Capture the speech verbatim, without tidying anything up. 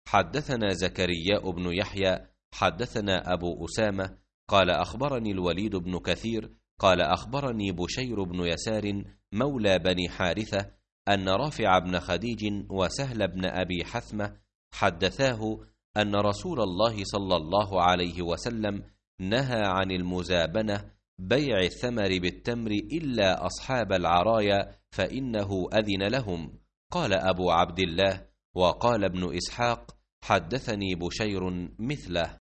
حدثنا زكرياء بن يحيى حدثنا أبو أسامة قال أخبرني الوليد بن كثير قال أخبرني بشير بن يسار مولى بني حارثة أن رافع بن خديج وسهل بن أبي حثمة حدثاه أن رسول الله صلى الله عليه وسلم نهى عن المزابنة بيع الثمر بالتمر إلا أصحاب العرايا فإنه أذن لهم. قال أبو عبد الله وقال ابن إسحاق حدثني بشير مثله.